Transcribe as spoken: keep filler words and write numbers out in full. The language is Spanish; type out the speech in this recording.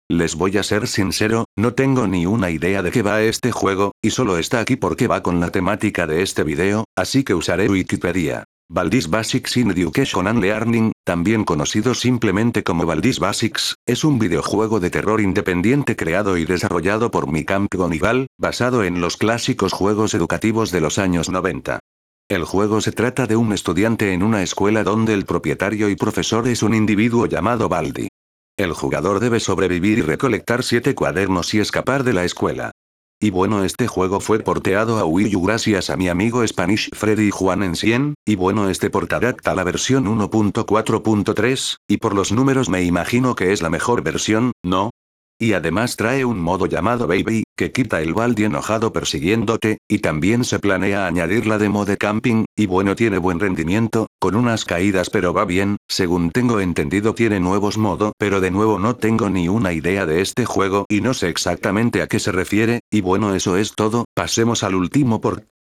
Les voy a ser sincero, no tengo ni una idea de qué va este juego, y solo está aquí porque va con la temática de este video, así que usaré Wikipedia. Baldi's Basics in Education and Learning, también conocido simplemente como Baldi's Basics, es un videojuego de terror independiente creado y desarrollado por Micam Gonigal, basado en los clásicos juegos educativos de los años noventa. El juego se trata de un estudiante en una escuela donde el propietario y profesor es un individuo llamado Baldi. El jugador debe sobrevivir y recolectar siete cuadernos y escapar de la escuela. Y bueno, este juego fue porteado a Wii U gracias a mi amigo Spanish Freddy y Juan Encien, y bueno, este portadapta la versión uno punto cuatro punto tres, y por los números me imagino que es la mejor versión, ¿no? Y además trae un modo llamado Baby, que quita el Baldi enojado persiguiéndote, y también se planea añadir la demo de camping, y bueno, tiene buen rendimiento, con unas caídas pero va bien, según tengo entendido tiene nuevos modos, pero de nuevo no tengo ni una idea de este juego y no sé exactamente a qué se refiere, y bueno, eso es todo, pasemos al último por...